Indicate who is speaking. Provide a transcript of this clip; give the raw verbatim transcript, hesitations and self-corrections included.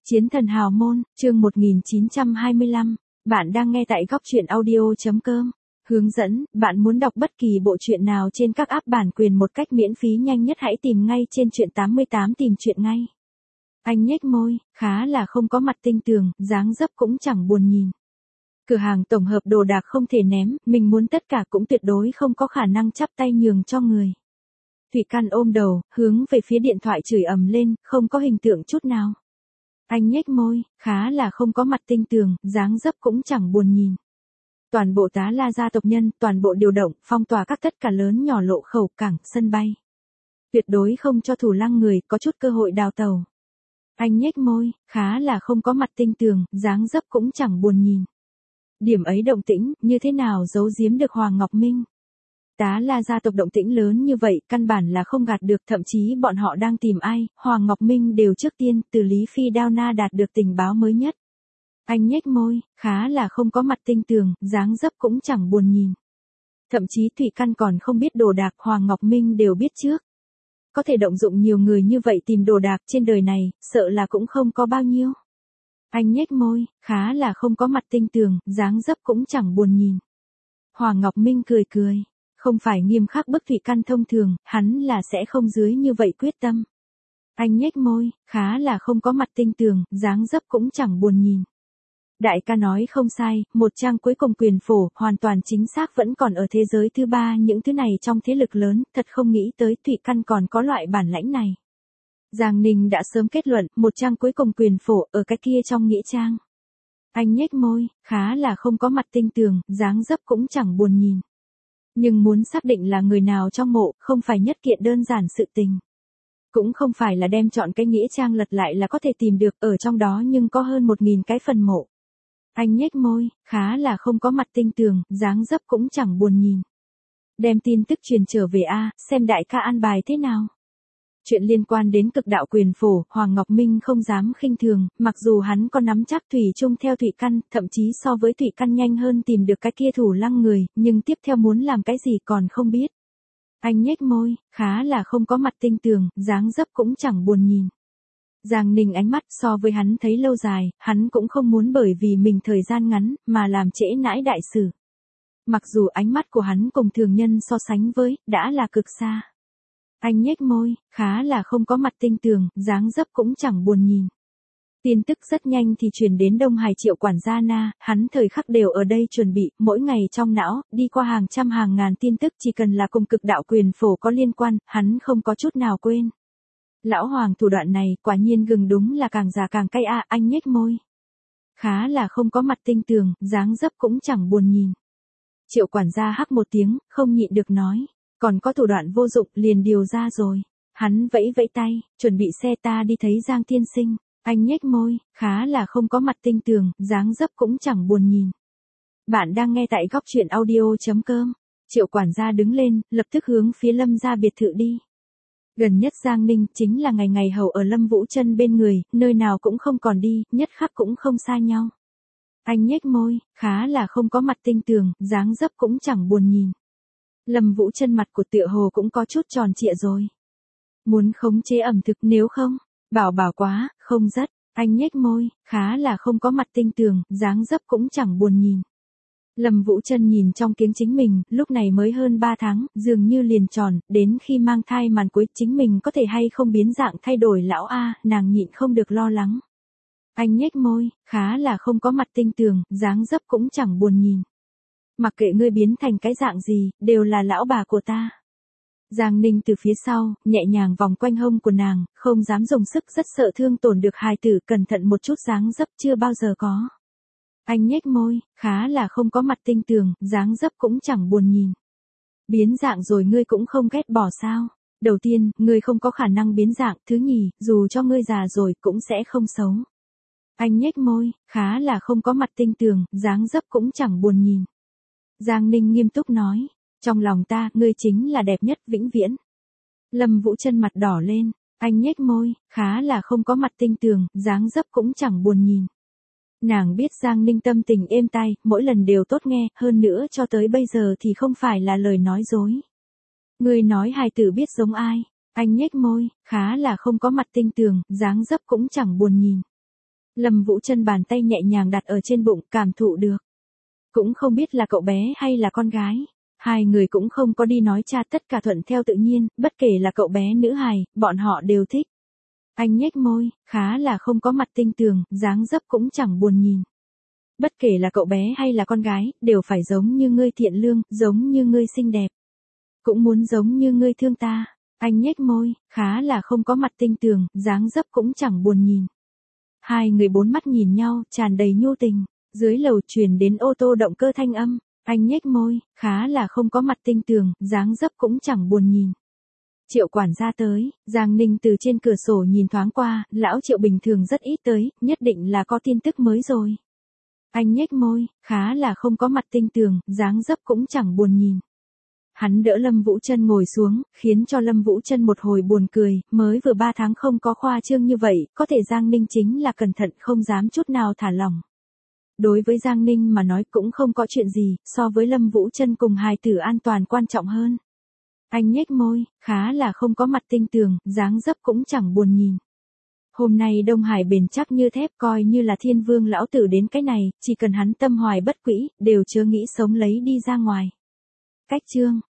Speaker 1: Chiến thần hào môn, chương một nghìn chín trăm hai mươi lăm. Bạn đang nghe tại góc truyện audio.com. Hướng dẫn, bạn muốn đọc bất kỳ bộ truyện nào trên các app bản quyền một cách miễn phí nhanh nhất hãy tìm ngay trên truyện tám mươi tám tìm truyện ngay. Anh nhếch môi, khá là không có mặt tinh tường, dáng dấp cũng chẳng buồn nhìn. Cửa hàng tổng hợp đồ đạc không thể ném, mình muốn tất cả cũng tuyệt đối không có khả năng chắp tay nhường cho người. Thủy Căn ôm đầu, hướng về phía điện thoại chửi ầm lên, không có hình tượng chút nào. Anh nhếch môi, khá là không có mặt tinh tường, dáng dấp cũng chẳng buồn nhìn. Toàn bộ tá la gia tộc nhân, toàn bộ điều động, phong tỏa các tất cả lớn nhỏ lộ khẩu, cảng, sân bay. Tuyệt đối không cho thủ lăng người có chút cơ hội đào tàu. Anh nhếch môi, khá là không có mặt tinh tường, dáng dấp cũng chẳng buồn nhìn. Điểm ấy động tĩnh, như thế nào giấu giếm được Hoàng Ngọc Minh? Tá la gia tộc động tĩnh lớn như vậy, căn bản là không gạt được, thậm chí bọn họ đang tìm ai, Hoàng Ngọc Minh đều trước tiên từ Lý Phi Đao Na đạt được tình báo mới nhất. Anh nhếch môi, khá là không có mặt tinh tường, dáng dấp cũng chẳng buồn nhìn. Thậm chí Thủy Căn còn không biết đồ đạc, Hoàng Ngọc Minh đều biết trước. Có thể động dụng nhiều người như vậy tìm đồ đạc trên đời này, sợ là cũng không có bao nhiêu. Anh nhếch môi, khá là không có mặt tinh tường, dáng dấp cũng chẳng buồn nhìn. Hoàng Ngọc Minh cười cười. Không phải nghiêm khắc bức Thủy Căn thông thường, hắn là sẽ không dưới như vậy quyết tâm. Anh nhếch môi, khá là không có mặt tinh tường, dáng dấp cũng chẳng buồn nhìn. Đại ca nói không sai, một trang cuối cùng quyền phổ, hoàn toàn chính xác vẫn còn ở thế giới thứ ba, những thứ này trong thế lực lớn, thật không nghĩ tới Thủy Căn còn có loại bản lãnh này. Giang Ninh đã sớm kết luận, một trang cuối cùng quyền phổ, ở cái kia trong nghĩa trang. Anh nhếch môi, khá là không có mặt tinh tường, dáng dấp cũng chẳng buồn nhìn. Nhưng muốn xác định là người nào trong mộ, không phải nhất kiện đơn giản sự tình. Cũng không phải là đem chọn cái nghĩa trang lật lại là có thể tìm được, ở trong đó nhưng có hơn một nghìn cái phần mộ. Anh nhếch môi, khá là không có mặt tinh tường, dáng dấp cũng chẳng buồn nhìn. Đem tin tức truyền trở về A, xem đại ca an bài thế nào. Chuyện liên quan đến cực đạo quyền phổ, Hoàng Ngọc Minh không dám khinh thường, mặc dù hắn có nắm chắc Thủy chung theo Thủy Căn, thậm chí so với Thủy Căn nhanh hơn tìm được cái kia thủ lăng người, nhưng tiếp theo muốn làm cái gì còn không biết. Anh nhếch môi, khá là không có mặt tinh tường, dáng dấp cũng chẳng buồn nhìn. Giang Ninh ánh mắt so với hắn thấy lâu dài, hắn cũng không muốn bởi vì mình thời gian ngắn, mà làm trễ nãi đại sự. Mặc dù ánh mắt của hắn cùng thường nhân so sánh với, đã là cực xa. Anh nhếch môi, khá là không có mặt tinh tường, dáng dấp cũng chẳng buồn nhìn. Tin tức rất nhanh thì truyền đến Đông Hải Triệu quản gia Na, hắn thời khắc đều ở đây chuẩn bị, mỗi ngày trong não, đi qua hàng trăm hàng ngàn tin tức chỉ cần là cùng cực đạo quyền phổ có liên quan, hắn không có chút nào quên. Lão Hoàng thủ đoạn này, quả nhiên gừng đúng là càng già càng cay a, anh nhếch môi. Khá là không có mặt tinh tường, dáng dấp cũng chẳng buồn nhìn. Triệu quản gia hắc một tiếng, không nhịn được nói. Còn có thủ đoạn vô dụng liền điều ra rồi. Hắn vẫy vẫy tay, chuẩn bị xe ta đi thấy Giang tiên sinh. Anh nhếch môi, khá là không có mặt tinh tường, dáng dấp cũng chẳng buồn nhìn. Bạn đang nghe tại góc truyện audio.com. Triệu quản gia đứng lên, lập tức hướng phía Lâm gia biệt thự đi. Gần nhất Giang Ninh chính là ngày ngày hầu ở Lâm Vũ Chân bên người, nơi nào cũng không còn đi, nhất khắc cũng không xa nhau. Anh nhếch môi, khá là không có mặt tinh tường, dáng dấp cũng chẳng buồn nhìn. Lâm Vũ Chân mặt của tựa hồ cũng có chút tròn trịa rồi. Muốn khống chế ẩm thực nếu không, bảo bảo quá, không rất, anh nhếch môi, khá là không có mặt tinh tường, dáng dấp cũng chẳng buồn nhìn. Lâm Vũ Chân nhìn trong kính chính mình, lúc này mới hơn ba tháng, dường như liền tròn, đến khi mang thai màn cuối chính mình có thể hay không biến dạng thay đổi lão A, nàng nhịn không được lo lắng. Anh nhếch môi, khá là không có mặt tinh tường, dáng dấp cũng chẳng buồn nhìn. Mặc kệ ngươi biến thành cái dạng gì, đều là lão bà của ta. Giang Ninh từ phía sau, nhẹ nhàng vòng quanh hông của nàng, không dám dùng sức, rất sợ thương tổn được hài tử, cẩn thận một chút, dáng dấp chưa bao giờ có. Anh nhếch môi, khá là không có mặt tinh tường, dáng dấp cũng chẳng buồn nhìn. Biến dạng rồi ngươi cũng không ghét bỏ sao? Đầu tiên, ngươi không có khả năng biến dạng, thứ nhì, dù cho ngươi già rồi cũng sẽ không xấu. Anh nhếch môi, khá là không có mặt tinh tường, dáng dấp cũng chẳng buồn nhìn. Giang Ninh nghiêm túc nói, trong lòng ta, ngươi chính là đẹp nhất vĩnh viễn. Lâm Vũ Chân mặt đỏ lên, anh nhếch môi, khá là không có mặt tinh tường, dáng dấp cũng chẳng buồn nhìn. Nàng biết Giang Ninh tâm tình êm tai, mỗi lần đều tốt nghe, hơn nữa cho tới bây giờ thì không phải là lời nói dối. Ngươi nói hài tử biết giống ai, anh nhếch môi, khá là không có mặt tinh tường, dáng dấp cũng chẳng buồn nhìn. Lâm Vũ Trân bàn tay nhẹ nhàng đặt ở trên bụng, cảm thụ được. Cũng không biết là cậu bé hay là con gái. Hai người cũng không có đi nói cha, tất cả thuận theo tự nhiên, bất kể là cậu bé nữ hài, bọn họ đều thích. Anh nhếch môi, khá là không có mặt tinh tường, dáng dấp cũng chẳng buồn nhìn. Bất kể là cậu bé hay là con gái, đều phải giống như ngươi thiện lương, giống như ngươi xinh đẹp. Cũng muốn giống như ngươi thương ta. Anh nhếch môi, khá là không có mặt tinh tường, dáng dấp cũng chẳng buồn nhìn. Hai người bốn mắt nhìn nhau, tràn đầy nhu tình. Dưới lầu truyền đến ô tô động cơ thanh âm. Anh nhếch môi, khá là không có mặt tinh tường, dáng dấp cũng chẳng buồn nhìn. Triệu quản gia tới, Giang Ninh từ trên cửa sổ nhìn thoáng qua, lão Triệu bình thường rất ít tới, nhất định là có tin tức mới rồi. Anh nhếch môi, khá là không có mặt tinh tường, dáng dấp cũng chẳng buồn nhìn. Hắn đỡ Lâm Vũ Trân ngồi xuống, khiến cho Lâm Vũ Trân một hồi buồn cười, mới vừa ba tháng không có khoa trương như vậy, có thể Giang Ninh chính là cẩn thận không dám chút nào thả lỏng. Đối với Giang Ninh mà nói cũng không có chuyện gì, so với Lâm Vũ Trân cùng hài tử an toàn quan trọng hơn. Anh nhếch môi, khá là không có mặt tinh tường, dáng dấp cũng chẳng buồn nhìn. Hôm nay Đông Hải bền chắc như thép, coi như là thiên vương lão tử đến cái này, chỉ cần hắn tâm hoài bất quỹ, đều chớ nghĩ sống lấy đi ra ngoài. Cách chương